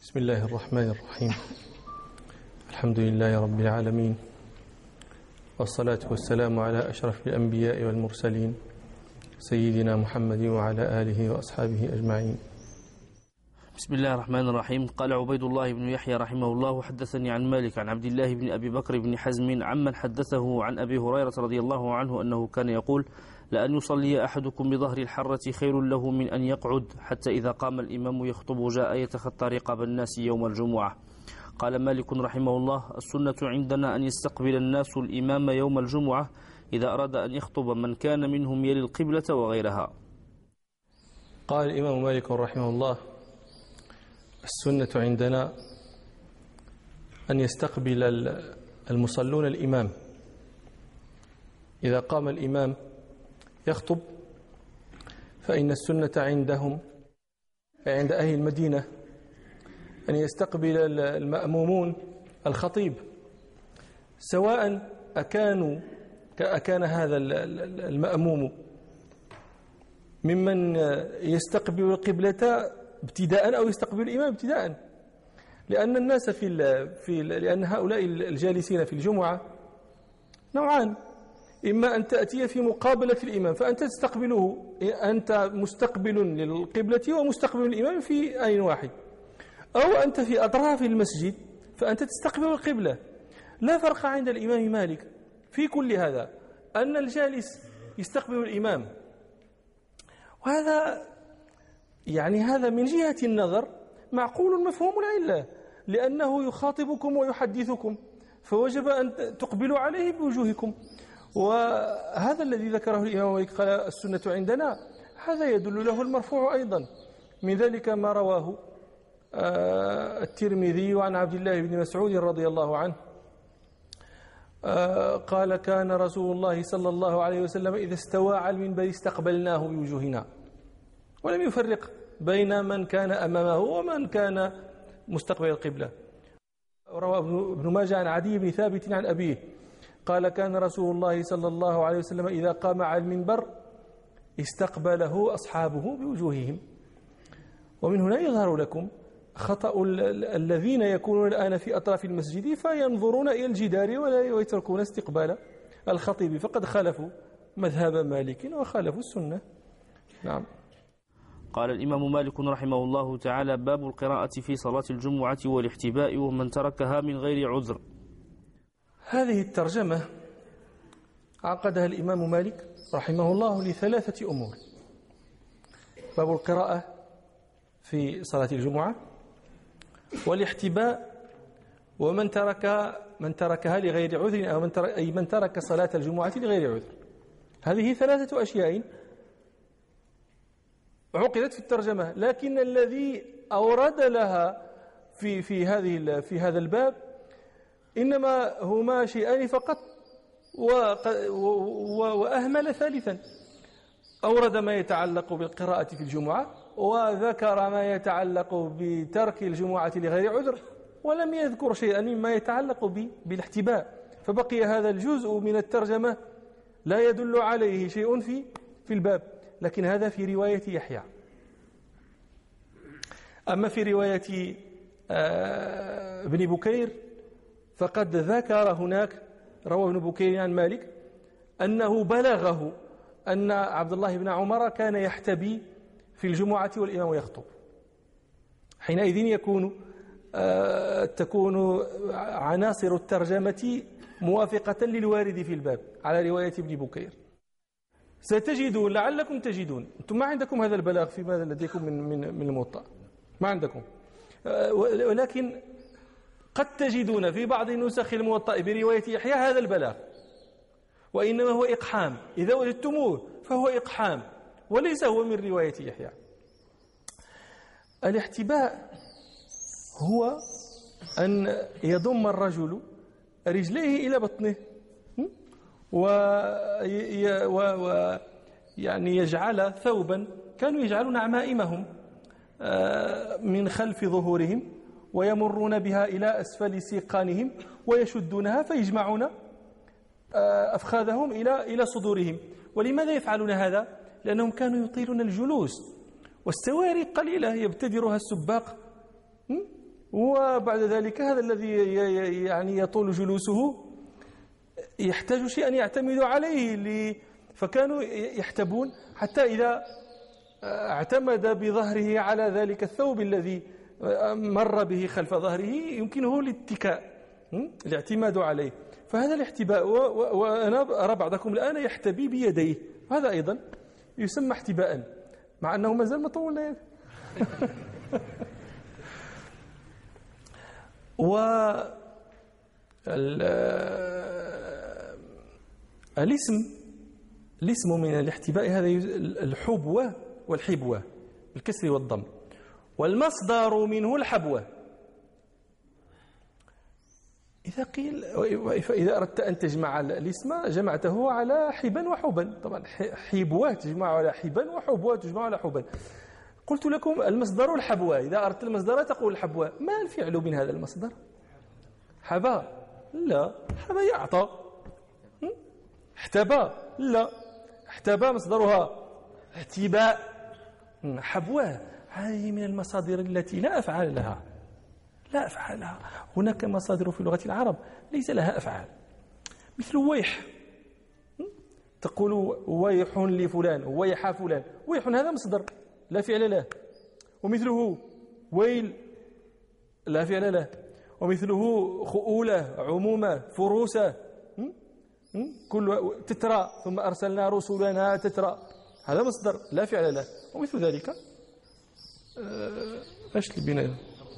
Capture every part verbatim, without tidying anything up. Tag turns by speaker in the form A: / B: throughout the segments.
A: بسم الله الرحمن الرحيم. الحمد لله رب العالمين، والصلاة والسلام على أشرف الأنبياء والمرسلين سيدنا محمد وعلى آله وأصحابه أجمعين.
B: بسم الله الرحمن الرحيم. قال عبيد الله بن يحيى رحمه الله: حدثني عن مالك عن عبد الله بن أبي بكر بن حزم عمن حدثه عن أبي هريرة رضي الله عنه أنه كان يقول: لأن يصلي أحدكم بظهر الحرة خير له من أن يقعد حتى إذا قام الإمام يخطب جاء يتخطى رقاب الناس يوم الجمعة. قال مالك رحمه الله: السنة عندنا أن يستقبل الناس الإمام يوم الجمعة إذا أراد أن يخطب من كان منهم يلي القبلة وغيرها.
A: قال الإمام مالك رحمه الله: السنة عندنا أن يستقبل المصلون الإمام إذا قام الإمام يخطب، فإن السنة عندهم عند أهل المدينة أن يستقبل المأمومون الخطيب، سواء أكانوا أكان هذا المأموم ممن يستقبل القبلة ابتداء أو يستقبل الإمام ابتداء، لأن الناس في في لأن هؤلاء الجالسين في الجمعة نوعان: إما أن تأتي في مقابلة الإمام فأنت تستقبله، أنت مستقبل للقبلة ومستقبل الإمام في آن واحد، أو أنت في أطراف المسجد فأنت تستقبل القبلة. لا فرق عند الإمام مالك في كل هذا، أن الجالس يستقبل الإمام، وهذا يعني هذا من جهة النظر معقول مفهوم العلة، لأنه يخاطبكم ويحدثكم، فوجب أن تقبلوا عليه بوجوهكم. وهذا الذي ذكره الإمام مالك قال: السنة عندنا، هذا يدل له المرفوع أيضا، من ذلك ما رواه الترمذي عن عبد الله بن مسعود رضي الله عنه قال: كان رسول الله صلى الله عليه وسلم إذا استوى على المنبر استقبلناه بوجوهنا، ولم يفرق بين من كان أمامه ومن كان مستقبل القبلة. روى ابن ماجه عن عدي بن ثابت عن أبيه قال: كان رسول الله صلى الله عليه وسلم إذا قام على المنبر استقبله أصحابه بوجوههم. ومن هنا يظهر لكم خطأ الذين يكونون الآن في أطراف المسجد فينظرون إلى الجدار ولا يتركون استقبال الخطيب، فقد خالفوا مذهب مالك وخالفوا السنة. نعم.
B: قال الإمام مالك رحمه الله تعالى: باب القراءة في صلاة الجمعة والاحتباء ومن تركها من غير عذر.
A: هذه الترجمة عقدها الإمام مالك رحمه الله لثلاثة أمور: باب القراءة في صلاة الجمعة، والاحتباء، ومن ترك من تركها لغير عذر، أو من ترك أي من ترك صلاة الجمعة لغير عذر. هذه ثلاثة أشياء عقدت في الترجمة، لكن الذي أورد لها في في هذه في هذا الباب إنما هما شيئان فقط، وأهمل ثالثا. أورد ما يتعلق بالقراءة في الجمعة، وذكر ما يتعلق بترك الجمعة لغير عذر، ولم يذكر شيئا مما يتعلق بالاحتباء، فبقي هذا الجزء من الترجمة لا يدل عليه شيء في في الباب. لكن هذا في رواية يحيى. أما في رواية ابن بكير فقد ذكر هناك، روى ابن بكير عن مالك أنه بلغه أن عبد الله بن عمر كان يحتبي في الجمعة والإمام يخطب. حينئذ يكون تكون عناصر الترجمة موافقة للوارد في الباب على رواية ابن بكير. ستجدون، لعلكم تجدون، أنتم ما عندكم هذا البلاغ فيما لديكم من من من الموطأ، ما عندكم، ولكن قد تجدون في بعض نسخ الموطأ برواية يحيى هذا البلاغ، وإنما هو إقحام. إذا وجدتموه فهو إقحام وليس هو من رواية يحيى. الاحتباء هو أن يضم الرجل رجليه إلى بطنه و يعني يجعل ثوبا، كانوا يجعلون عمائمهم من خلف ظهورهم ويمرون بها إلى أسفل سيقانهم ويشدونها فيجمعون أفخاذهم إلى إلى صدورهم. ولماذا يفعلون هذا؟ لأنهم كانوا يطيلون الجلوس، والسواري قليلة يبتدرها السباق وبعد ذلك هذا الذي يعني يطول جلوسه يحتاج شيئا يعتمد عليه، فكانوا يحتبون حتى إذا اعتمد بظهره على ذلك الثوب الذي مر به خلف ظهره يمكنه الاتكاء، الاعتماد عليه. فهذا الاحتباء، وأنا أرى بعضكم الآن يحتبي بيديه، هذا أيضا يسمى احتباء مع أنه ما زال مطول. و الاسم الاسم من الاحتباء هذا الحبوة والحبوة بالكسر والضم، والمصدر منه الحبوة. إذا قيل فإذا أردت أن تجمع الاسم جمعته على حبا وحبا، طبعا حبوة تجمع على حبا وحبوة تجمع على حبا. قلت لكم المصدر الحبوة، إذا أردت المصدر تقول الحبوة. ما الفعل من هذا المصدر؟ حبا؟ لا. حبا يعطى. احتبى؟ لا. احتبى مصدرها احتباء. حبوة هذه من المصادر التي لا أفعال لها، لا أفعال لها. هناك مصادر في لغة العرب ليس لها أفعال، مثل ويح، تقول ويح لفلان، ويح فلان. ويح هذا مصدر لا فعل له، ومثله ويل لا فعل له، ومثله خؤولة، عمومة، فروسة، كل تترى ثم أرسلنا رسلنا تترى، هذا مصدر لا فعل له. ومثل ذلك ايش اللي بينا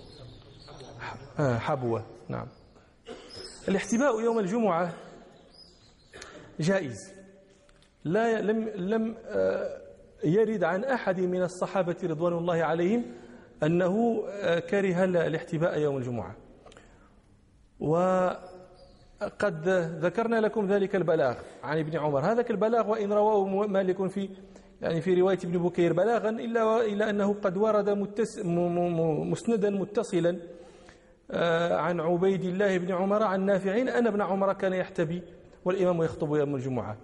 A: حبوة. نعم. الاحتباء يوم الجمعة جائز، لا لم لم يرد عن أحد من الصحابة رضوان الله عليهم أنه كره الاحتباء يوم الجمعة. وقد ذكرنا لكم ذلك البلاغ عن ابن عمر. هذاك البلاغ وإن رواه مالك في يعني في رواية ابن بكير بلاغا إلا إلا أنه قد ورد متس مسندا متصلا عن عبيد الله بن عمر عن نافع أن ابن عمر كان يحتبي والإمام يخطب يوم الجمعة.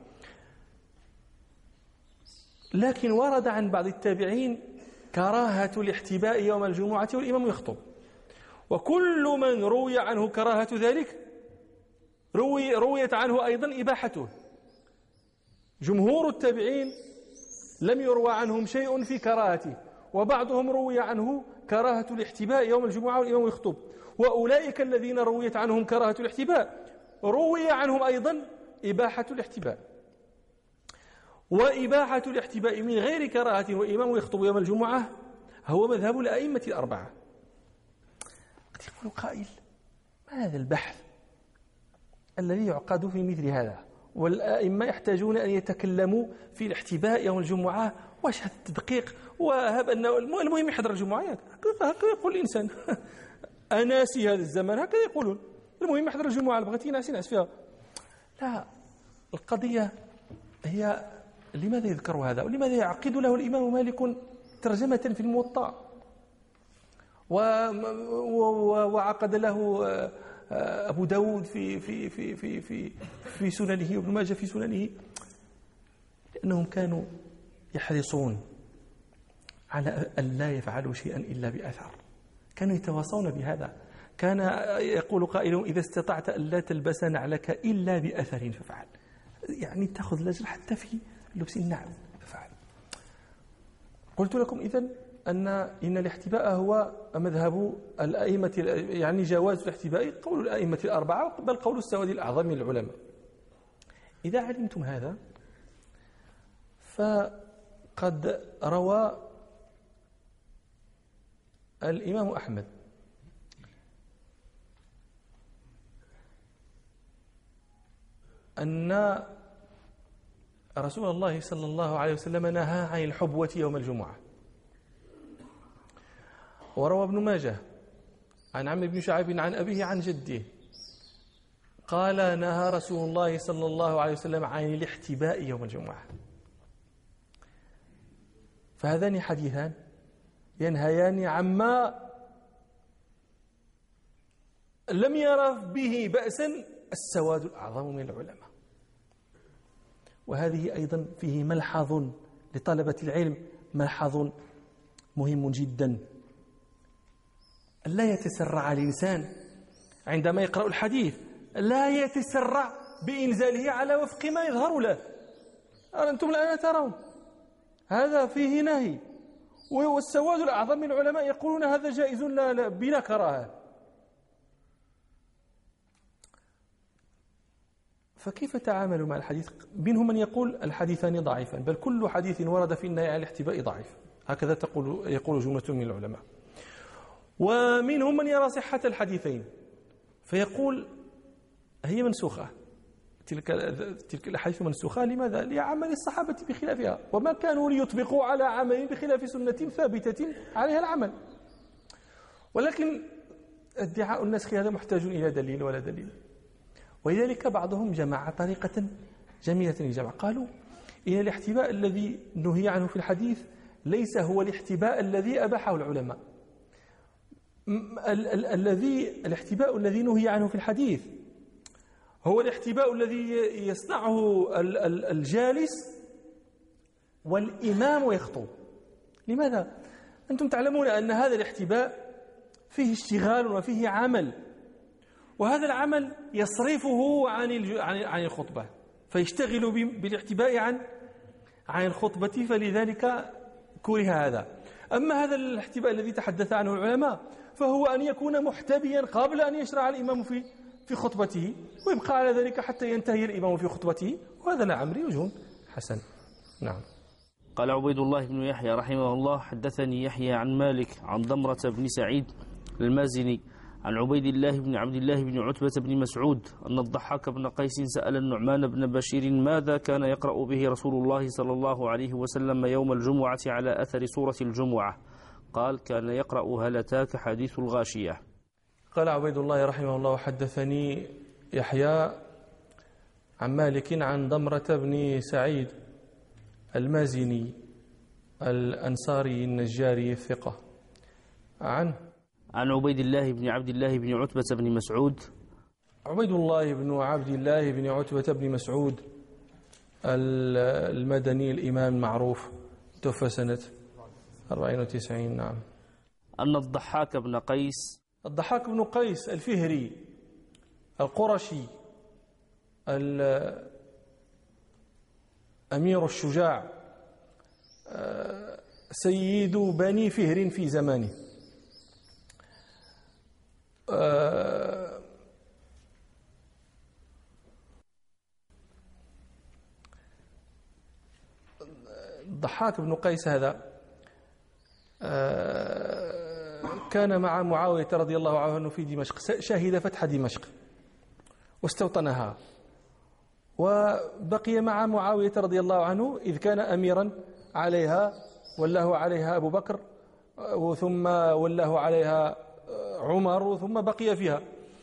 A: لكن ورد عن بعض التابعين كراهة الاحتباء يوم الجمعة والإمام يخطب، وكل من روي عنه كراهة ذلك روي رويت عنه أيضا إباحته. جمهور التابعين لم يروى عنهم شيء في كراهته، وبعضهم روي عنه كراهة الاحتباء يوم الجمعة والإمام يخطب. وأولئك الذين رويت عنهم كراهة الاحتباء روي عنهم أيضا إباحة الاحتباء. وإباحة الاحتباء من غير كراهة وإمام يخطب يوم الجمعة هو مذهب الأئمة الأربعة. قد يقول قائل: ما هذا البحث الذي يعقد في مثل هذا؟ والأئمة يحتاجون أن يتكلموا في الاحتباء يوم الجمعة، واش هذا التدقيق؟ وهب أنه المهم يحضر الجمعة. هكذا يقول الإنسان. أناسي هذا الزمان هكذا يقولون، المهم يحضر الجمعة، بغيتي نعس نعس فيها. لا، القضية هي لماذا يذكر هذا، ولماذا يعقد له الإمام مالك ترجمة في الموطأ، وعقد له أبو داود في في في في في في سننه، وابن ماجه في سننه، لأنهم كانوا يحرصون على أن لا يفعلوا شيئا إلا بأثر، كانوا يتواصون بهذا. كان يقول قائلهم: إذا استطعت أن لا تلبس نعلك إلا بأثر فافعل، يعني تأخذ الأجر حتى في لبس النعل فافعل. قلت لكم إذن أن إن الاحتباء هو مذهب الأئمة، يعني جواز الاحتباء قول الأئمة الأربعة، بل قول السواد الأعظم من العلماء. إذا علمتم هذا فقد روى الإمام أحمد أن رسول الله صلى الله عليه وسلم نهى عن الحبوة يوم الجمعة. وروى ابن ماجه عن عمرو بن شعيب عن أبيه عن جده قال: نهى رسول الله صلى الله عليه وسلم عن الاحتباء يوم الجمعة. فهذان حديثان ينهيان عما لم يرى به بأسا السواد الأعظم من العلماء. وهذه أيضا فيه ملحظ لطلبة العلم، ملحظ مهم جدا. لا يتسرع الإنسان عندما يقرأ الحديث، لا يتسرع بإنزاله على وفق ما يظهر له. أنتم الآن ترون هذا فيه نهي، والسواد الأعظم من العلماء يقولون هذا جائز لا لا بلا كراهة. فكيف تعاملوا مع الحديث؟ منهم من يقول الحديثان ضعيفان، بل كل حديث ورد في النهي عن الاحتباء ضعيف، هكذا تقول يقول جملة من العلماء. ومنهم من يرى صحة الحديثين فيقول هي منسوخة، تلك تلك الأحاديث منسوخة. لماذا؟ لعمل الصحابة بخلافها، وما كانوا ليطبقوا على عمل بخلاف سنة ثابتة عليها العمل. ولكن ادعاء النسخ هذا محتاج إلى دليل ولا دليل، ولذلك بعضهم جمع طريقة جميلة للجمع. قالوا إن الاحتباء الذي نهي عنه في الحديث ليس هو الاحتباء الذي أباحه العلماء. الذي الاحتباء الذي نهي عنه في الحديث هو الاحتباء الذي يصنعه الجالس والإمام يخطب. لماذا؟ أنتم تعلمون أن هذا الاحتباء فيه اشتغال وفيه عمل، وهذا العمل يصرفه عن عن الخطبة، فيشتغل بالاحتباء عن عن الخطبة، فلذلك كره هذا. أما هذا الاحتباء الذي تحدث عنه العلماء فهو أن يكون محتبيا قبل أن يشرع الإمام في في خطبته، ويبقى على ذلك حتى ينتهي الإمام في خطبته، وهذا لعمري وجه حسن. نعم.
B: قال عبيد الله بن يحيى رحمه الله: حدثني يحيى عن مالك عن ضمرة بن سعيد المازني عن عبيد الله بن عبد الله بن عتبة بن مسعود أن الضحاك بن قيس سأل النعمان بن بشير ماذا كان يقرأ به رسول الله صلى الله عليه وسلم يوم الجمعة على أثر سورة الجمعة؟ قال: كان يقرأ هل أتاك حديث الغاشية.
A: قال عبيد الله رحمه الله: حدثني يحيى عن مالك عن ضمرة بن سعيد المازني الأنصاري النجاري الثقة عن
B: عن عبيد الله بن عبد الله بن عتبة بن مسعود.
A: عبيد الله بن عبد الله بن عتبة بن مسعود المدني الإمام المعروف، توفى سنة أربعين وتسعين. نعم.
B: أن الضحاك بن قيس
A: الضحاك بن قيس الفهري القرشي أمير الشجاع سيد بني فهر في زمانه، الضحاك بن قيس هذا كان مع معاوية رضي الله عنه في دمشق، شهد فتح دمشق واستوطنها، وبقي مع معاوية رضي الله عنه إذ كان أميرا عليها، ولاه عليها أبو بكر، ثم ولاه عليها عمر، ثم بقي فيها،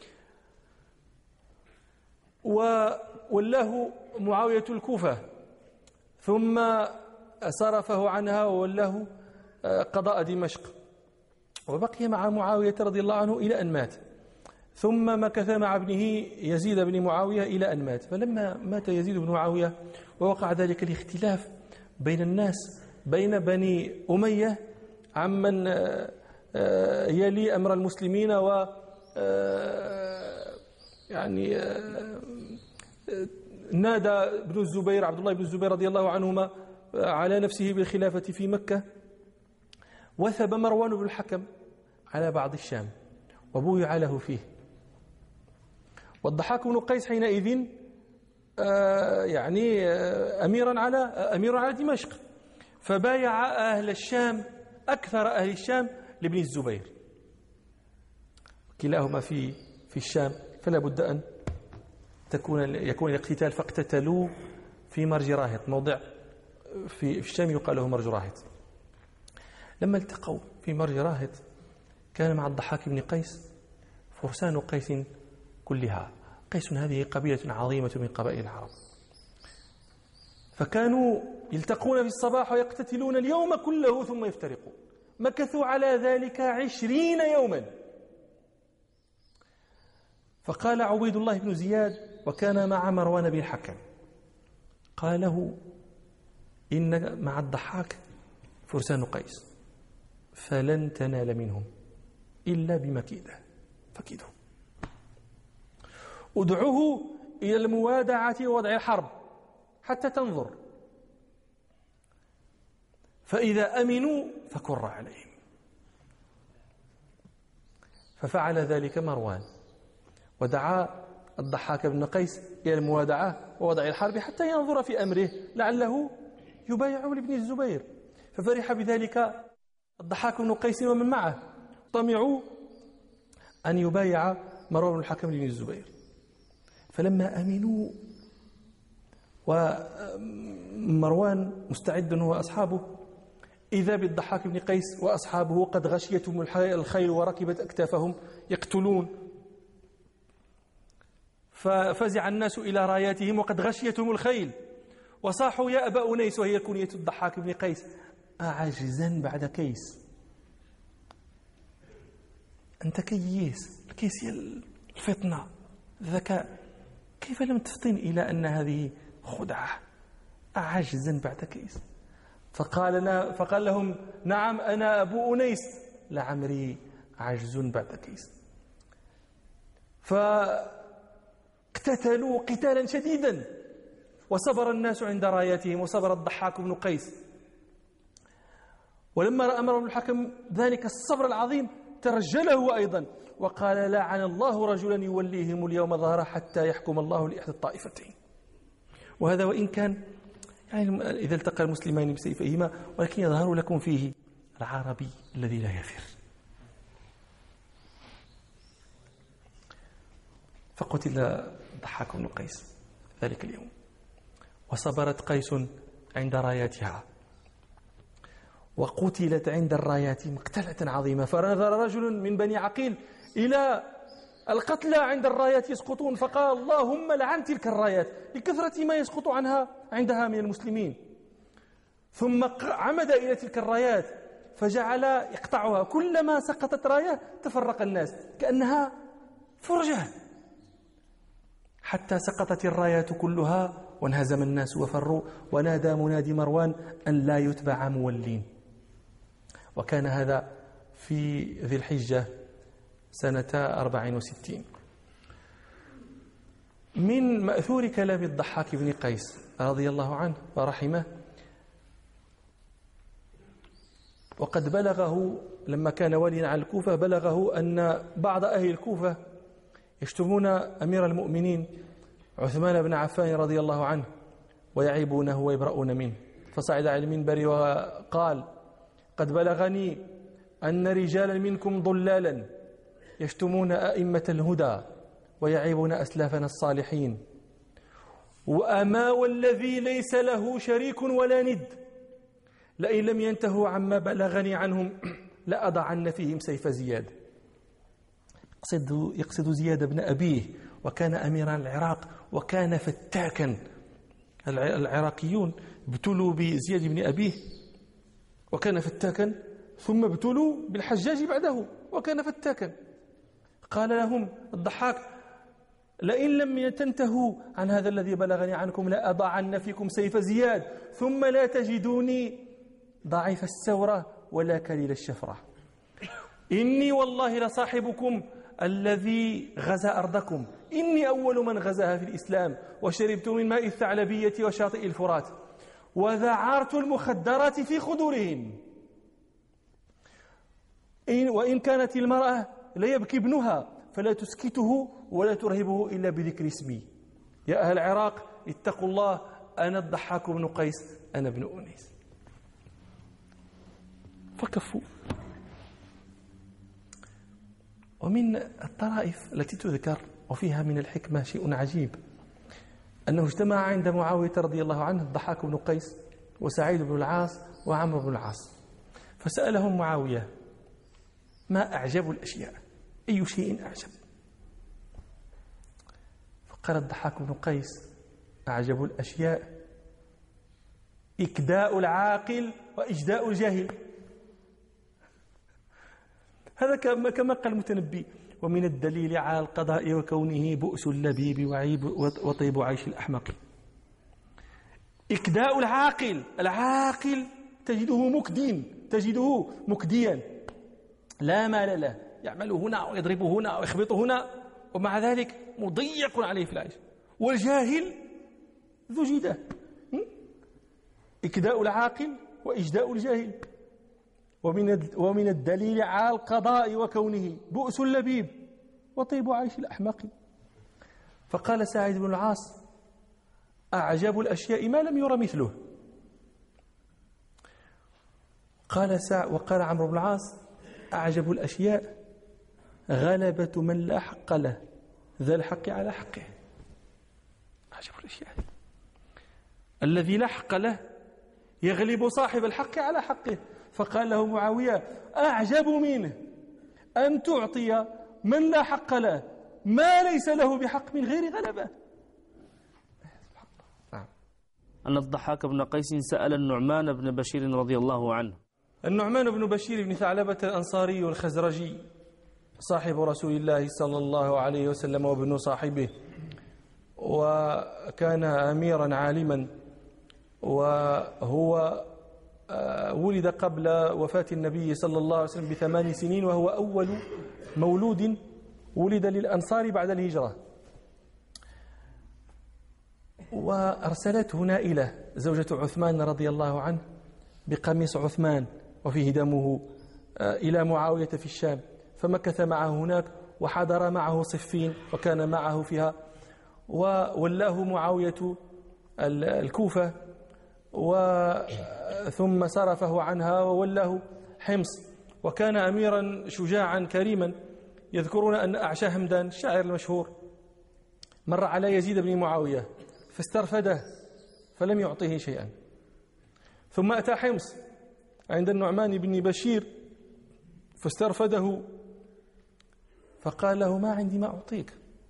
A: وولاه معاوية الكوفة، ثم صرفه عنها وولاه قضاء دمشق، وبقي مع معاوية رضي الله عنه إلى أن مات، ثم مكث مع ابنه يزيد بن معاوية إلى أن مات. فلما مات يزيد بن معاوية ووقع ذلك الاختلاف بين الناس بين بني أمية عمن يلي أمر المسلمين، و يعني نادى ابن الزبير عبد الله بن الزبير رضي الله عنهما على نفسه بالخلافة في مكة، وثب مروان بن الحكم على بعض الشام وبويع له فيه، والضحاك بن قيس حينئذ يعني أميرا على أمير على دمشق، فبايع أهل الشام أكثر أهل الشام لابن الزبير، كلاهما في في الشام، فلا بد أن تكون يكون الاقتتال، فاقتتلوا في مرج راهط، موضع في الشام يقال له مرج راهط. لما التقوا في مرج راهط كان مع الضحاك بن قيس فرسان قيس كلها. قيس هذه قبيلة عظيمة من قبائل العرب، فكانوا يلتقون في الصباح ويقتتلون اليوم كله ثم يفترقوا، مكثوا على ذلك عشرين يوما. فقال عبيد الله بن زياد وكان مع مروان بن الحكم، قال له: إن مع الضحاك فرسان قيس فلن تنال منهم، إلا بمكيده فكيده. ادعوه إلى الموادعة ووضع الحرب حتى تنظر، فإذا أمنوا فكر عليهم. ففعل ذلك مروان، ودعا الضحاك بن قيس إلى الموادعة ووضع الحرب حتى ينظر في أمره لعله يبايع لابن الزبير. ففرح بذلك الضحاك بن قيس ومن معه، طمعوا أن يبايع مروان بن الحكم لابن الزبير. فلما أمنوا ومروان مستعد هو وأصحابه، إذا بالضحاك بن قيس وأصحابه قد غشيتهم الخيل وركبت أكتافهم يقتلون. ففزع الناس إلى راياتهم وقد غشيتهم الخيل، وصاحوا يا أبا أنيس، وهي كنية الضحاك بن قيس، أعجزا بعد كيس. أنت كيس، الكيس هي الفطنة، الذكاء، كيف لم تفطن إلى أن هذه خدعة؟ أعجزا بعد كيس. فقال, فقال لهم نعم أنا أبو أنيس، لعمري عجز بعد كيس. فاقتتلوا قتالا شديدا، وصبر الناس عند راياتهم، وصبر الضحاك بن قيس. ولما رأى مروان بن الحكم ذلك الصبر العظيم ترجله هو أيضا، وقال لعن الله رجلا يوليهم اليوم ظهره حتى يحكم الله لإحدى الطائفتين. وهذا وإن كان يعني إذا التقى المسلمان بسيفيهما، ولكن يظهر لكم فيه العربي الذي لا يفر. فقتل الضحاك بن قيس ذلك اليوم، وصبرت قيس عند راياتها، وقتلت عند الرايات مقتلة عظيمة. فنظر رجل من بني عقيل إلى القتلى عند الرايات يسقطون، فقال اللهم لعن تلك الرايات لكثرة ما يسقط عنها عندها من المسلمين. ثم عمد إلى تلك الرايات فجعل يقطعها، كلما سقطت راية تفرق الناس كأنها فرجة، حتى سقطت الرايات كلها وانهزم الناس وفروا. ونادى منادي مروان أن لا يتبع مولين. وكان هذا في ذي الحجة سنة أربع وستين. من مأثور كلام الضحاك بن قيس رضي الله عنه ورحمه، وقد بلغه لما كان واليا على الكوفة، بلغه أن بعض أهل الكوفة يشتمون أمير المؤمنين عثمان بن عفان رضي الله عنه ويعيبونه ويبرؤون منه. فصعد على المنبر وقال قد بلغني أن رجالا منكم ضلالا يشتمون أئمة الهدى ويعيبون أسلافنا الصالحين، وأما والذي ليس له شريك ولا ند، لئن لم ينتهوا عما بلغني عنهم لأضعن فيهم سيف زياد. يقصد, يقصد زياد بن أبيه، وكان أميرا العراق، وكان فتاكا. العراقيون ابتلوا بزياد بن أبيه وكان فتاكا، ثم ابتلوا بالحجاج بعده وكان فتاكا. قال لهم الضحاك لئن لم تنتهوا عن هذا الذي بلغني عنكم لأضعن فيكم سيف زياد، ثم لا تجدوني ضعيف السورة ولا كليل الشفرة. إني والله لصاحبكم الذي غزا أرضكم، إني أول من غزاها في الإسلام، وشربت من ماء الثعلبية وشاطئ الفرات، وذعرت المخدرات في خدورهم. وإن كانت المرأة ليبكي ابنها فلا تسكته ولا ترهبه إلا بذكر اسمي. يا أهل العراق اتقوا الله، أنا الضحاك بن قيس، أنا ابن أنيس. فكفوا. ومن الطرائف التي تذكر وفيها من الحكمة شيء عجيب، أنه اجتمع عند معاوية رضي الله عنه الضحاك بن قيس وسعيد بن العاص وعمرو بن العاص، فسألهم معاوية ما أعجب الأشياء، أي شيء أعجب؟ فقال الضحاك بن قيس أعجب الأشياء إكداء العاقل وإجداء الجاهل. هذا كما قال المتنبي ومن الدليل على القضاء وكونه بؤس اللبيب وعيب وطيب عيش الأحمق. إكداء العاقل، العاقل تجده مكدين، تجده مكديا لا مال له، يعمل هنا ويضرب هنا ويخبط هنا، ومع ذلك مضيق عليه في العيش. والجاهل ذو جدة، إكداء العاقل وإجداء الجاهل. ومن ومن الدليل على القضاء وكونه بؤس اللبيب وطيب عيش الأحمق. فقال سعيد بن العاص: أعجب الأشياء ما لم ير مثله. قال سع وقال عمرو بن العاص: أعجب الأشياء غلبة من لا حق له ذا الحق على حقه. أعجب الأشياء الذي لا حق له يغلب صاحب الحق على حقه. فقال له معاوية: أعجب منه أن تعطي من لا حق له ما ليس له بحق من غير غلبة.
B: أن الضحاك بن قيس سأل النعمان بن بشير رضي الله عنه.
A: النعمان بن بشير بن ثعلبة الأنصاري الخزرجي صاحب رسول الله صلى الله عليه وسلم وابن صاحبه، وكان أميرا عالما، وهو ولد قبل وفاة النبي صلى الله عليه وسلم بثمان سنين، وهو أول مولود ولد للأنصار بعد الهجرة. وأرسلته نائلة زوجة عثمان رضي الله عنه بقميص عثمان وفيه دمه إلى معاوية في الشام، فمكث معه هناك وحضر معه صفين وكان معه فيها، وولاه معاوية الكوفة ثم صرفه عنها وولاه حمص. وكان أميرا شجاعا كريما. يذكرون أن أعشى همدان الشاعر المشهور مر على يزيد بن معاوية فاسترفده فلم يعطيه شيئا، ثم أتى حمص عند النعمان بن بشير فاسترفده فقال له: ما عندي ما أعطيك،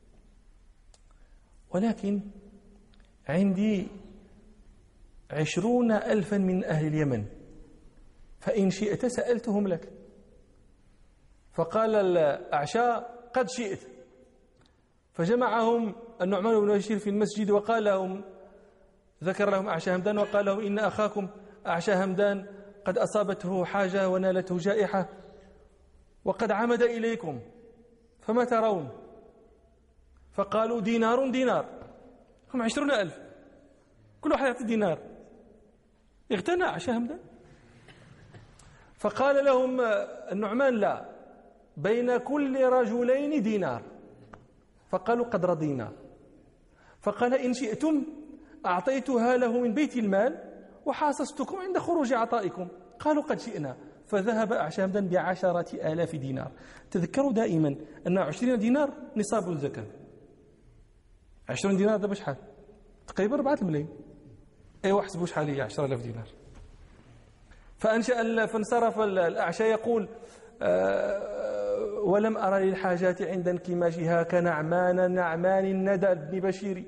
A: ولكن عندي عشرون ألفا من أهل اليمن، فإن شئت سألتهم لك. فقال الأعشى: قد شئت. فجمعهم النعمان بن بشير في المسجد وقال لهم، ذكر لهم أعشى همدان وقال لهم: إن أخاكم أعشى همدان قد أصابته حاجة ونالته جائحة وقد عمد إليكم، فما ترون؟ فقالوا: دينار دينار. هم عشرون ألف، كل واحد يعطي دينار. اغتنى أعشى همدان. فقال لهم النعمان: لا، بين كل رجلين دينار. فقالوا: قد رضينا. فقال: إن شئتم أعطيتها له من بيت المال وحاصصتكم عند خروج عطائكم. قالوا: قد شئنا. فذهب أعشى همدان بعشرة آلاف دينار. تذكروا دائما أن عشرين دينار نصاب الزكاة. عشرين دينار ده بشحال؟ تقريبا أربعة ملايين. أيوة، احسبوا شحال هي عشرة آلاف دينار. فأنشأ فانصرف الأعشى يقول: أه ولم أرى للحاجات عند انكماشها كنعمان نعمان الندى بن بشير.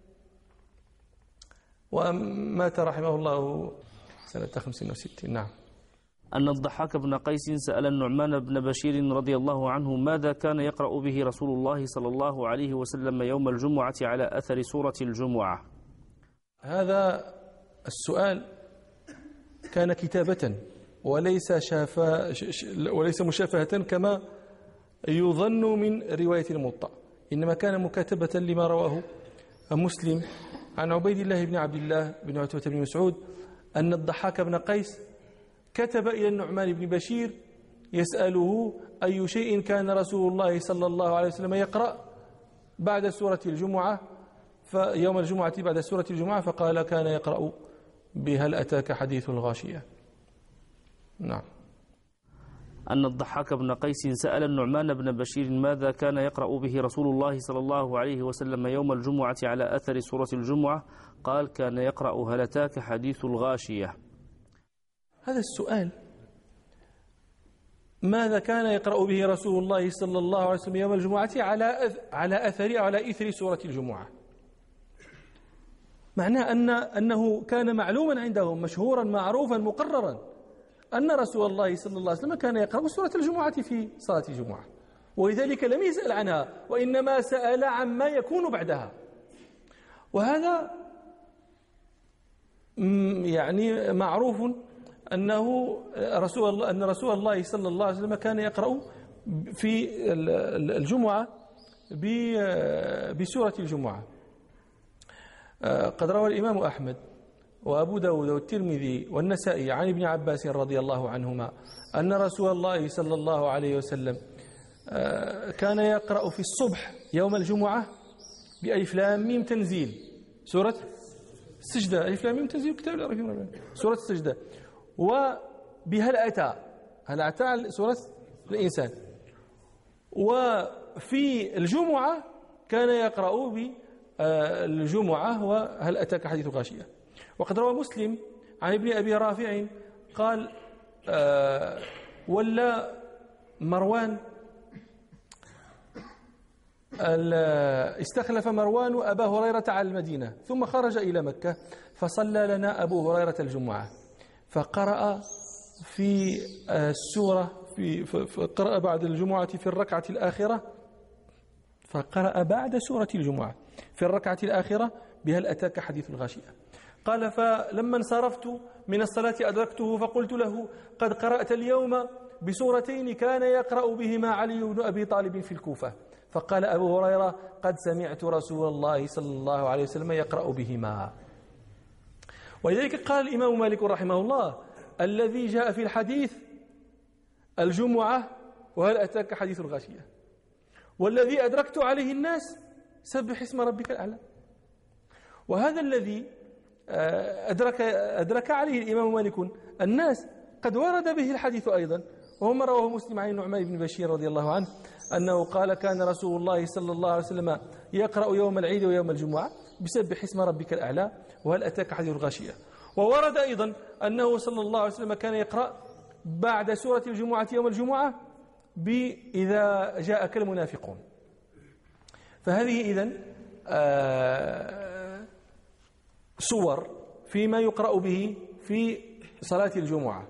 A: ومات رحمه الله سنة خمسين وستين. نعم.
B: أن الضحاك بن قيس سأل النعمان بن بشير رضي الله عنه ماذا كان يقرأ به رسول الله صلى الله عليه وسلم يوم الجمعة على أثر سورة الجمعة.
A: هذا السؤال كان كتابة وليس شافا وليس مشافهة كما يظن من رواية الموطأ، إنما كان مكاتبة لما رواه مسلم عن عبيد الله بن عبد الله بن عتبة بن مسعود أن الضحاك بن قيس كتب إلى النعمان بن بشير يسأله أي شيء كان رسول الله صلى الله عليه وسلم يقرأ بعد سورة الجمعة، فيوم الجمعة بعد سورة الجمعة، فقال: كان يقرأ بهل أتاك حديث الغاشية. نعم.
B: أن الضحاك بن قيس سأل النعمان بن بشير ماذا كان يقرأ به رسول الله صلى الله عليه وسلم يوم الجمعة على أثر سورة الجمعة، قال: كان يقرأ هل أتاك حديث الغاشية.
A: هذا السؤال، ماذا كان يقرأ به رسول الله صلى الله عليه وسلم يوم الجمعة على على أثر أو على إثر سورة الجمعة، معناه أن أنه كان معلوما عندهم مشهورا معروفا مقررا أن رسول الله صلى الله عليه وسلم كان يقرأ سورة الجمعة في صلاة الجمعة، ولذلك لم يسأل عنها وإنما سأل عما يكون بعدها. وهذا يعني معروف أنه رسول الله أن رسول الله صلى الله عليه وسلم كان يقرأ في الجمعة بسورة الجمعة. قد روى الإمام أحمد وأبو داود والترمذي والنسائي عن ابن عباس رضي الله عنهما أن رسول الله صلى الله عليه وسلم كان يقرأ في الصبح يوم الجمعة بألف لام ميم تنزيل سورة السجدة. ألف لام ميم تنزيل كتاب الله الرحيم سورة السجدة، وبهل أتى هل أتى سورة الإنسان. وفي الجمعة كان يقرأ بالجمعة وهل أتاك حديث غاشية. وقد روى مسلم عن ابن أبي رافع قال آه ولا مروان استخلف مروان أبا هريرة على المدينة ثم خرج إلى مكة فصلى لنا أبو هريرة الجمعة فقرأ في السورة في فقرأ بعد الجمعة في الركعة الآخرة فقرأ بعد سورة الجمعة في الركعة الآخرة بهل أتاك حديث الغاشية. قال فلما انصرفت من الصلاة أدركته فقلت له قد قرأت اليوم بسورتين كان يقرأ بهما علي بن أبي طالب في الكوفة. فقال أبو هريرة قد سمعت رسول الله صلى الله عليه وسلم يقرأ بهما. ولذلك قال الإمام مالك رحمه الله الذي جاء في الحديث الجمعة وهل أتاك حديث الغاشية، والذي أدركت عليه الناس سبح اسم ربك الأعلى. وهذا الذي أدرك, أدرك عليه الإمام مالك الناس قد ورد به الحديث أيضا، وهو ما رواه مسلم عن النعمان بن بشير رضي الله عنه أنه قال كان رسول الله صلى الله عليه وسلم يقرأ يوم العيد ويوم الجمعة بسبح اسم ربك الأعلى وهل أتاك حديث الغاشية. وورد أيضا أنه صلى الله عليه وسلم كان يقرأ بعد سورة الجمعة يوم الجمعة بإذا جاءك المنافقون. فهذه إذن آه صور فيما يقرأ به في صلاة الجمعة.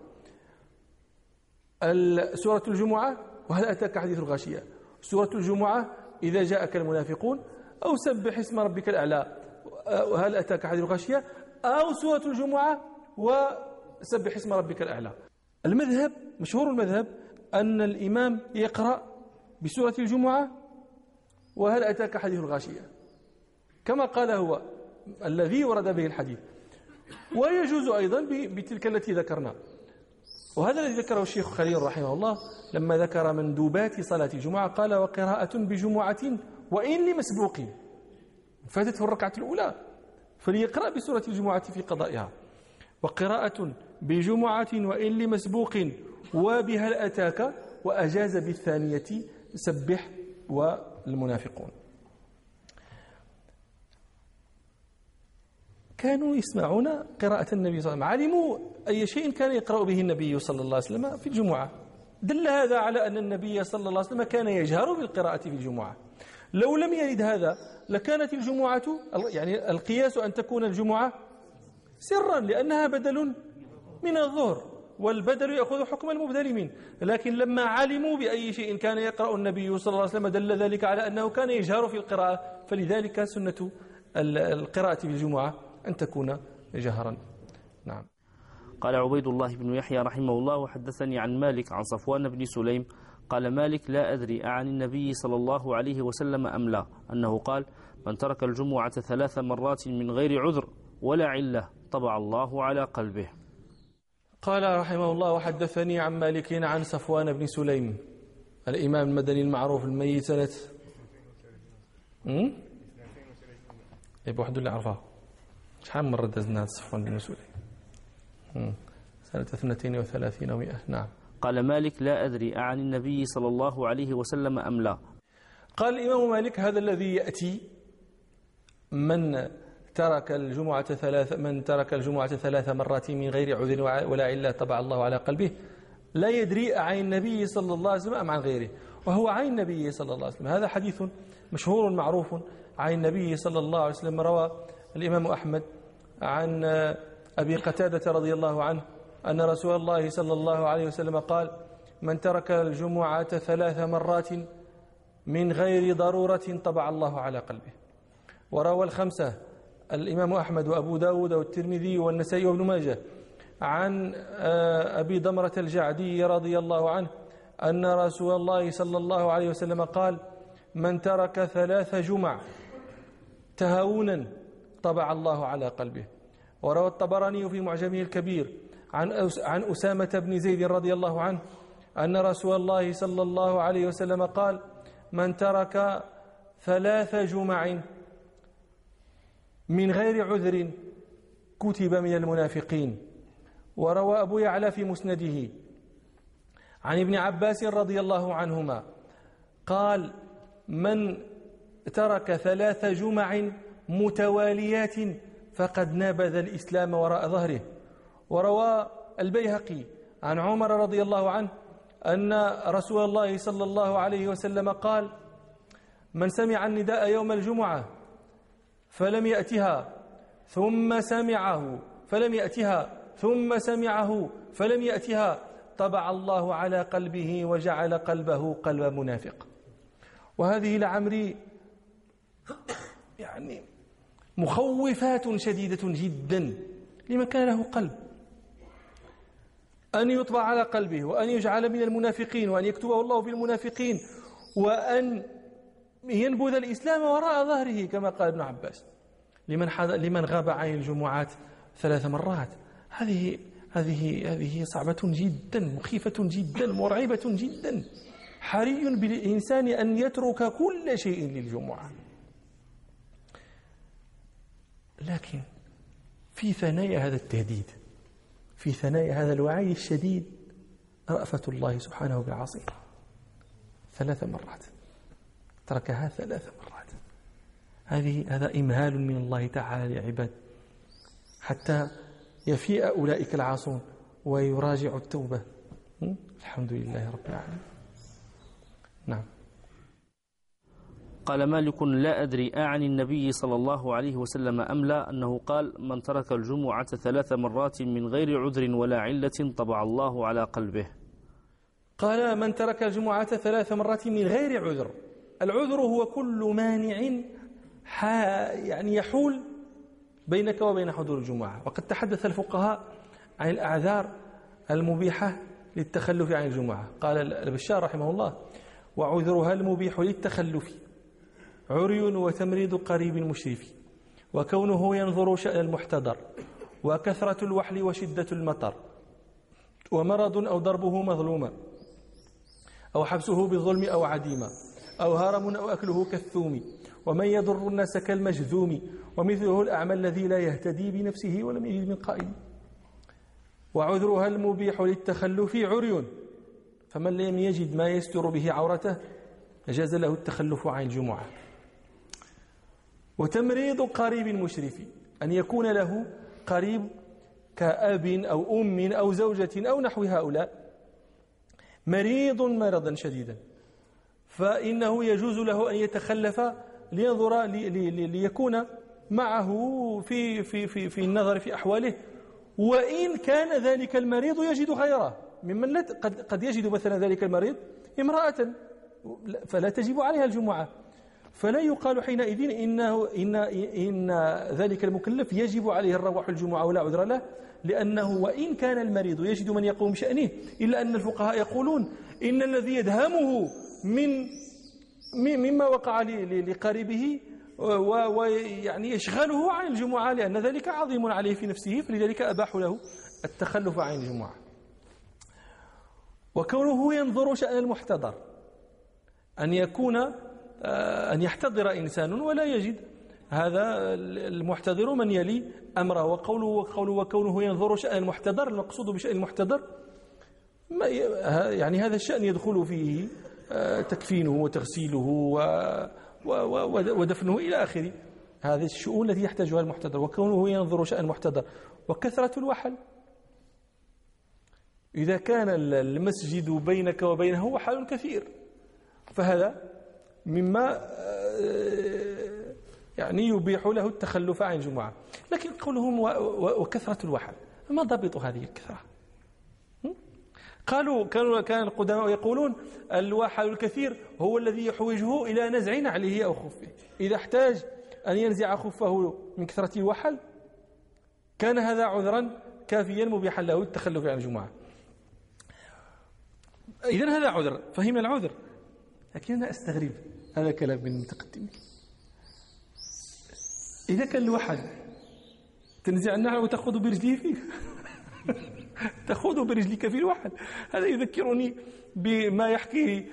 A: سورة الجمعة وهل أتاك حديث الغاشية، سورة الجمعة إذا جاءك المنافقون، أو سبح اسم ربك الأعلى وهل أتاك حديث الغاشية، أو سورة الجمعة وسبح اسم ربك الأعلى. المذهب مشهور المذهب أن الإمام يقرأ بسورة الجمعة وهل أتاك حديث الغاشية كما قال هو الذي ورد به الحديث، ويجوز أيضا بتلك التي ذكرنا. وهذا الذي ذكره الشيخ خليل رحمه الله لما ذكر مندوبات صلاة الجمعة قال وقراءة بجمعة وإن لمسبوق فاتته الركعة الأولى فليقرأ بسورة الجمعة في قضائها، وقراءة بجمعة وإن لمسبوق وبهل أتاك، وأجاز بالثانية سبح والمنافقون. كانوا يسمعون قراءة النبي صلى الله عليه وسلم، علموا أي شيء كان يقرأ به النبي صلى الله عليه وسلم في الجمعة. دل هذا على أن النبي صلى الله عليه وسلم كان يجهر بالقراءة في الجمعة. لو لم يرد هذا لكانت الجمعة يعني القياس أن تكون الجمعة سرا لأنها بدل من الظهر، والبدل يأخذ حكم المبدل منه. لكن لما علموا بأي شيء كان يقرأ النبي صلى الله عليه وسلم دل ذلك على أنه كان يجهر في القراءة، فلذلك سنة القراءة في الجمعة أن تكون جهرا. نعم.
B: قال عبيد الله بن يحيى رحمه الله وحدثني عن مالك عن صفوان بن سليم قال مالك لا أدري أعن النبي صلى الله عليه وسلم أم لا أنه قال من ترك الجمعة ثلاث مرات من غير عذر ولا علة طبع الله على قلبه.
A: قال رحمه الله وحدثني عن مالك عن صفوان بن سليم الإمام المدني المعروف الميت سنة امم يبقى واحد اللي عرفه شحال مرة دزنا صفوان بن سليم سنة اثنتين وثلاثين ومئة. نعم.
B: قال مالك لا أدري أعن النبي صلى الله عليه وسلم أم لا.
A: قال الإمام مالك هذا الذي يأتي من ترك الجمعة ثلاث من ترك الجمعة ثلاث مرات من غير عذر ولا علة طبع الله على قلبه لا يدري عن النبي صلى الله عليه وسلم أم عن غيره، وهو عن النبي صلى الله عليه وسلم. هذا حديث مشهور معروف عن النبي صلى الله عليه وسلم. روى الإمام أحمد عن أبي قتادة رضي الله عنه أن رسول الله صلى الله عليه وسلم قال من ترك الجمعة ثلاث مرات من غير ضرورة طبع الله على قلبه. وروى الخمسة الإمام أحمد وأبو داود والترمذي والنسائي وابن ماجه عن أبي ضمرة الجعدي رضي الله عنه أن رسول الله صلى الله عليه وسلم قال: من ترك ثلاث جمع تهاونا طبع الله على قلبه. وروى الطبراني في معجمه الكبير عن عن أسامة بن زيد رضي الله عنه أن رسول الله صلى الله عليه وسلم قال: من ترك ثلاث جمع من غير عذر كتب من المنافقين. وروى أبو يعلى في مسنده عن ابن عباس رضي الله عنهما قال: من ترك ثلاث جمع متواليات فقد نابذ الإسلام وراء ظهره. وروى البيهقي عن عمر رضي الله عنه أن رسول الله صلى الله عليه وسلم قال: من سمع النداء يوم الجمعة فلم يأتها ثم سمعه فلم يأتها ثم سمعه فلم يأتها طبع الله على قلبه وجعل قلبه قلب منافق. وهذه لعمري يعني مخوفات شديدة جدا لمن كان له قلب، أن يطبع على قلبه وأن يجعل من المنافقين وأن يكتبه الله في المنافقين وأن ينبذ الإسلام وراء ظهره كما قال ابن عباس لمن لمن غاب عن الجمعات ثلاث مرات. هذه هذه هذه صعبة جدا، مخيفة جدا، مرعبة جدا. حري بالإنسان أن يترك كل شيء للجمعة. لكن في ثنايا هذا التهديد، في ثنايا هذا الوعي الشديد، رأفة الله سبحانه بالعاصي. ثلاث مرات تركها ثلاث مرات. هذه هذا إمهال من الله تعالى لعباد حتى يفيء أولئك العاصون ويراجعوا التوبة. الحمد لله رب العالمين. نعم.
B: قال مالك: لا أدري أعني النبي صلى الله عليه وسلم أم لا أنه قال: من ترك الجمعة ثلاث مرات من غير عذر ولا علة طبع الله على قلبه.
A: قال: من ترك الجمعة ثلاث مرات من غير عذر. العذر هو كل مانع يعني يحول بينك وبين حضور الجمعة. وقد تحدث الفقهاء عن الأعذار المبيحة للتخلف عن الجمعة. قال البشار رحمه الله: وعذرها المبيح للتخلف عري وتمريض قريب مشرف، وكونه ينظر شأن المحتضر، وكثرة الوحل وشدة المطر، ومرض أو ضربه مظلوما، أو حبسه بالظلم أو عديما، أو هرم أو أكله كالثوم، ومن يضر الناس كالمجذوم، ومثله الأعمى الذي لا يهتدي بنفسه ولم يجد من قائل. وعذرها المبيح للتخلف عري، فمن لم يجد ما يستر به عورته جاز له التخلف عن الجمعة. وتمريض قريب مشرف، أن يكون له قريب كأب أو أم أو زوجة أو نحو هؤلاء مريض مرضا شديدا، فإنه يجوز له أن يتخلف لينظر ليكون معه في في في في النظر في أحواله، وإن كان ذلك المريض يجد غيره ممن لا قد قد يجد مثلا ذلك المريض امرأة فلا تجب عليها الجمعة، فلا يقال حينئذ إنه إن إن ذلك المكلف يجب عليه الروح الجمعة ولا عذر له، لأنه وإن كان المريض يجد من يقوم بشأنه، إلا أن الفقهاء يقولون إن الذي يدهمه من مما وقع لقريبه ويعني يشغله عن الجمعة، لأن ذلك عظيم عليه في نفسه، فلذلك أباحوا له التخلف عن الجمعة. وكونه ينظر شأن المحتضر، أن يكون أن يحتضر إنسان ولا يجد هذا المحتضر من يلي أمره. وقوله وقوله وكونه ينظر شأن المحتضر، المقصود بشأن المحتضر يعني هذا الشأن يدخل فيه تكفينه وتغسيله ودفنه إلى آخره، هذه الشؤون التي يحتاجها المحتضر. وكونه ينظر شأن المحتضر. وكثرة الوحل، إذا كان المسجد بينك وبينه وحل كثير فهذا مما يعني يبيح له التخلف عن الجمعة. لكن قولهم وكثرة الوحل، ما ضبط هذه الكثرة؟ قالوا كانوا كان القدماء يقولون الوحل الكثير هو الذي يحوجه إلى نزع نعله أو خفه، إذا احتاج أن ينزع خفه من كثرة الوحل كان هذا عذرا كافيا مبيحا له التخلف عن الجمعة. إذن هذا عذر، فهم العذر. لكن أنا أستغرب هذا كلام من المتقدمين. إذا كان الواحد تنزع النعل وتأخذ برجله فيه تأخذ برجلك في الواحد، هذا يذكرني بما يحكيه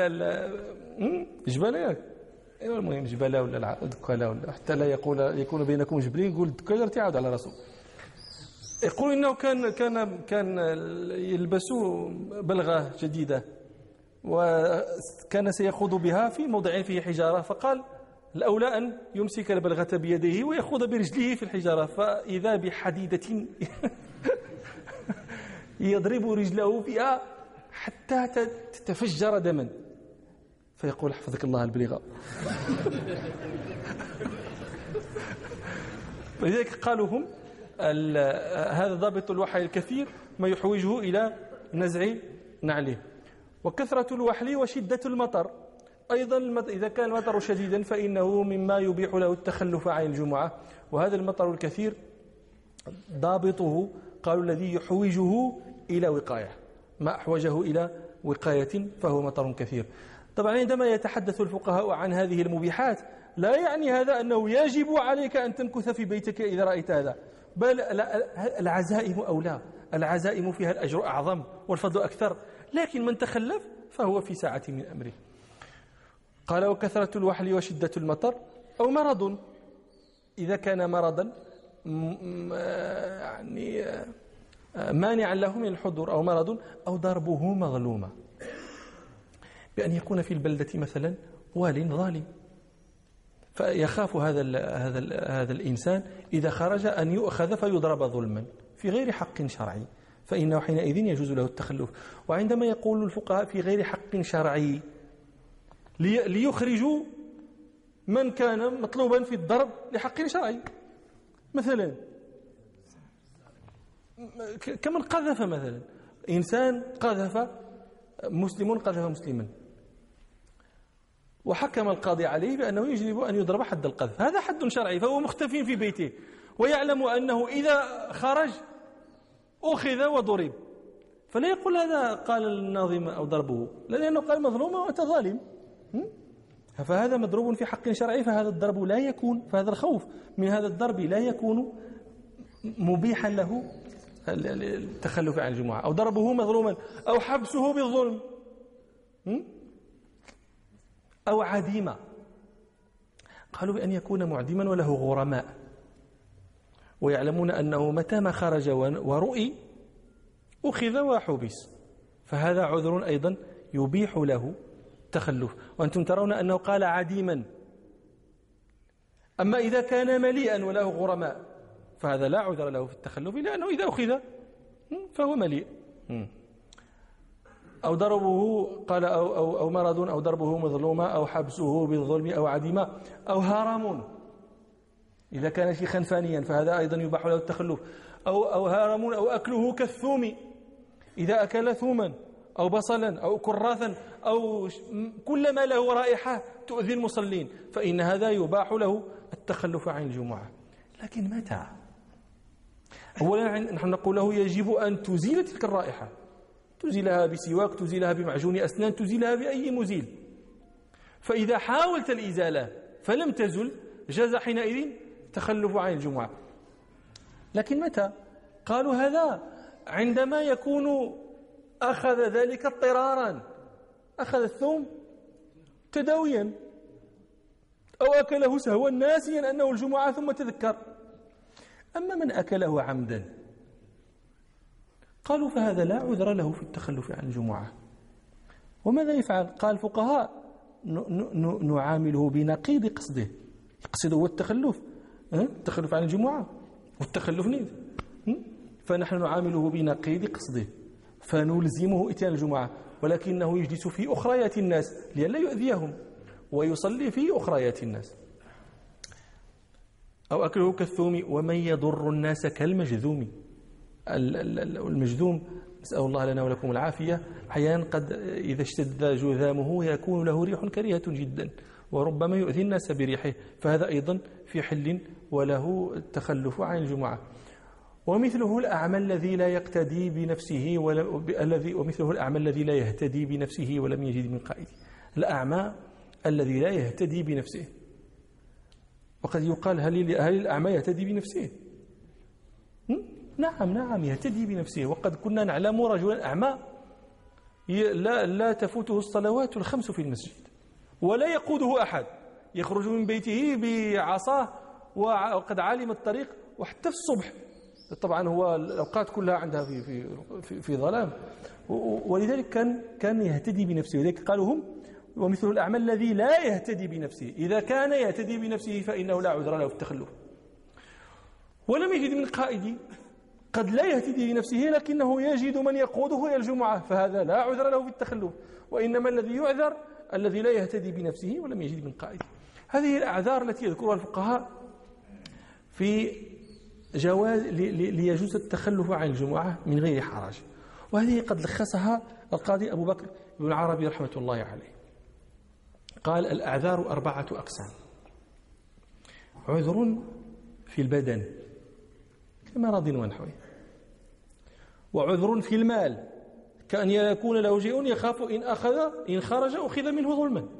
A: الجبلاء. ايوا المهم جبلاء ولا دكالا ولا حتى لا يقول يكون بينكم جبرين يقول دكالا ارتعاد على راسه. يقول انه كان كان كان يلبس بلغه جديده وكان سيأخذ بها في موضع فيه حجاره، فقال الأولى أن يمسك البلغة بيده ويأخذ برجله في الحجارة، فإذا بحديدة يضرب رجله فيها حتى تتفجر دما، فيقول حفظك الله البلغة. ولذلك قالوا هم هذا ضابط الوحي الكثير ما يحوجه إلى نزع نعله. وكثرة الوحل وشدة المطر أيضا، إذا كان المطر شديدا فإنه مما يبيح له التخلف عن الجمعة، وهذا المطر الكثير ضابطه قالوا الذي يحوجه إلى وقاية، ما أحوجه إلى وقاية فهو مطر كثير. طبعا عندما يتحدث الفقهاء عن هذه المبيحات لا يعني هذا أنه يجب عليك أن تمكث في بيتك إذا رأيت هذا، بل العزائم أولى، العزائم فيها الأجر أعظم والفضل أكثر، لكن من تخلف فهو في ساعة من أمره. قال وكثرة الوحل وشدة المطر أو مرض، إذا كان مرضا يعني مانعا له من الحضور، أو مرض أو ضربه مظلومة، بأن يكون في البلدة مثلا وال ظالم، فيخاف هذا ال هذا ال هذا الإنسان إذا خرج أن يؤخذ فيضرب ظلما في غير حق شرعي، فإنه حينئذ يجوز له التخلف. وعندما يقول الفقهاء في غير حق شرعي ليخرجوا من كان مطلوبا في الضرب لحق شرعي، مثلا كمن قذف، مثلا إنسان قذف مسلم قذف مسلما وحكم القاضي عليه بأنه يجب أن يضرب حد القذف، هذا حد شرعي، فهو مختف في بيته ويعلم أنه إذا خرج أخذ وضرب، فلا يقول هذا قال الناظم أو ضربه، لأنه قال مظلومة وأنت ظالم، فهذا مضروب في حق شرعي، فهذا الضرب لا يكون، فهذا الخوف من هذا الضرب لا يكون مبيحا له التخلف عن الجمعة، أو ضربه مظلوما، أو حبسه بالظلم، أو عديمة. قالوا بأن يكون معدما وله غرماء ويعلمون أنه متى ما خرج ورؤي أخذ وحبس، فهذا عذر أيضا يبيح له التخلف. وأنتم ترون أنه قال عديما، أما إذا كان مليئا وله غرماء فهذا لا عذر له في التخلف، لأنه إذا أخذ فهو مليء. أو ضربه قال أو, أو, أو مرض أو ضربه مظلومة أو حبسه بالظلم أو عديمة أو هرم، إذا كان شيخا فانيا فهذا أيضا يباح له التخلف. أو, أو هرم أو أكله كالثوم، إذا أكل ثوما أو بصلا أو كراثا أو كل ما له رائحة تؤذي المصلين فإن هذا يباح له التخلف عن الجمعة. لكن متى؟ أولا نحن نقول له يجب أن تزيل تلك الرائحة، تزيلها بسواك، تزيلها بمعجون أسنان، تزيلها بأي مزيل. فإذا حاولت الإزالة فلم تزل جاز حينئذ تخلف عن الجمعة. لكن متى؟ قالوا هذا عندما يكون أخذ ذلك اضطرارا، أخذ الثوم تداويا أو أكله سهوا ناسيا أنه الجمعة ثم تذكر. أما من أكله عمدا قالوا فهذا لا عذر له في التخلف عن الجمعة. وماذا يفعل؟ قال الفقهاء نعامله بنقيض قصده، القصد هو التخلف، التخلف عن الجمعة والتخلف نيد، فنحن نعامله بنقيض قصده فنلزمه إتيان الجمعة، ولكنه يجلس في أخريات الناس لئلا يؤذيهم ويصلي في أخريات الناس. أو أكله كالثوم ومن يضر الناس كالمجذوم. المجذوم نسأل الله لنا ولكم العافية، أحيانا قد إذا اشتد جذامه يكون له ريح كريهة جدا وربما يؤذي الناس بريحه، فهذا أيضا في حل وله التخلف عن الجمعة. ومثله الأعمى الذي لا يقتدي بنفسه ولا الذي ومثله الأعمى الذي لا يهتدي بنفسه ولم يجد من قائد. الأعمى الذي لا يهتدي بنفسه. وقد يقال هل هل الأعمى يهتدي بنفسه؟ نعم نعم يهتدي بنفسه. وقد كنا نعلم رجلا أعمى لا لا تفوته الصلوات الخمس في المسجد ولا يقوده أحد، يخرج من بيته بعصاه وقد علم الطريق وحتى الصبح. طبعا هو الأوقات كلها عندها في في في, في ظلام، ولذلك كان كان يهتدي بنفسه. ولذلك قالوا هم ومثل الأعمى الذي لا يهتدي بنفسه. إذا كان يهتدي بنفسه فإنه لا عذر له في التخلف. ولم يجد من قائد، قد لا يهتدي بنفسه لكنه يجد من يقوده إلى الجمعة، فهذا لا عذر له في التخلف. وإنما الذي يعذر الذي لا يهتدي بنفسه ولم يجد من قائد. هذه الأعذار التي يذكرها الفقهاء في جواز ليجوز التخلف عن الجمعة من غير حرج، وهذه قد لخصها القاضي أبو بكر بن عربي رحمة الله عليه. قال الأعذار أربعة أقسام: عذر في البدن كمرض ونحوه، وعذر في المال كأن يكون له شيء يخاف إن أخذ إن خرج أخذ منه ظلما،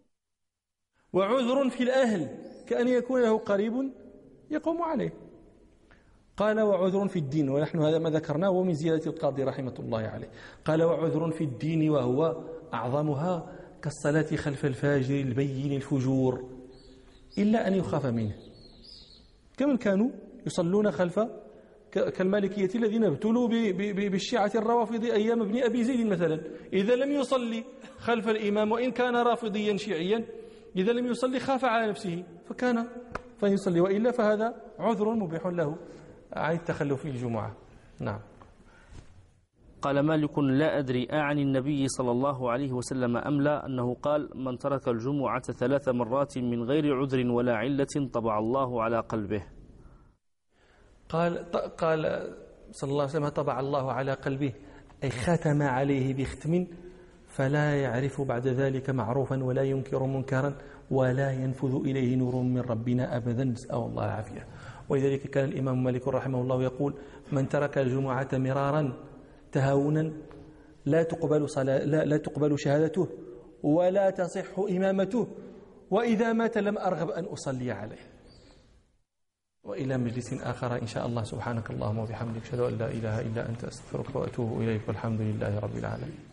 A: وعذر في الأهل كأن يكون له قريب يقوم عليه. قال وعذر في الدين، ونحن هذا ما ذكرناه من زيادة القاضي رحمة الله عليه. قال وعذر في الدين وهو أعظمها كالصلاة خلف الفاجر البين الفجور إلا أن يخاف منه، كمن كانوا يصلون خلف كالمالكية الذين ابتلوا بالشيعة الروافض أيام ابن أبي زيد مثلا. إذا لم يصلي خلف الإمام وإن كان رافضيا شيعيا، إذا لم يصلي خاف على نفسه فكان فيصلي، وإلا فهذا عذر مبيح له عن التخلف في الجمعة. نعم.
B: قال مالك لا أدري أعن النبي صلى الله عليه وسلم أم لا أنه قال من ترك الجمعة ثلاث مرات من غير عذر ولا علة طبع الله على قلبه.
A: قال قال صلى الله عليه وسلم طبع الله على قلبه، أي ختم عليه بختم فلا يعرف بعد ذلك معروفا ولا ينكر منكرا ولا ينفذ إليه نور من ربنا أبدا، نسأل الله العافية. ولذلك كان الإمام مالك رحمه الله يقول من ترك الجمعة مرارا تهاونا لا تقبل صلاة لا, لا تقبل شهادته ولا تصح إمامته، وإذا مات لم أرغب أن أصلي عليه. وإلى مجلس آخر إن شاء الله. سبحانك اللهم وبحمدك أشهد أن لا إله إلا أنت أستغفرك وأتوب إليك، والحمد لله رب العالمين.